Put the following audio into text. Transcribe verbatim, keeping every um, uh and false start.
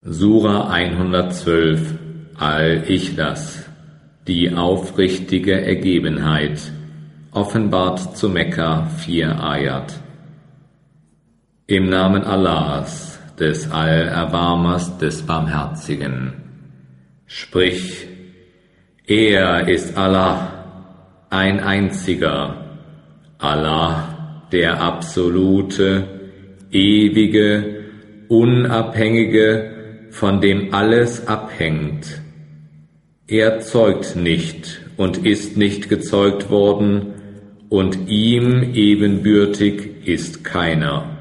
Sura hundertzwölf Al-Ikhlas, die aufrichtige Ergebenheit, offenbart zu Mekka vier Ayat. Im Namen Allahs, des Allerbarmers, des Barmherzigen. Sprich, er ist Allah, ein einziger, Allah, der absolute, ewige, unabhängige, von dem alles abhängt. Er zeugt nicht und ist nicht gezeugt worden, und ihm ebenbürtig ist keiner.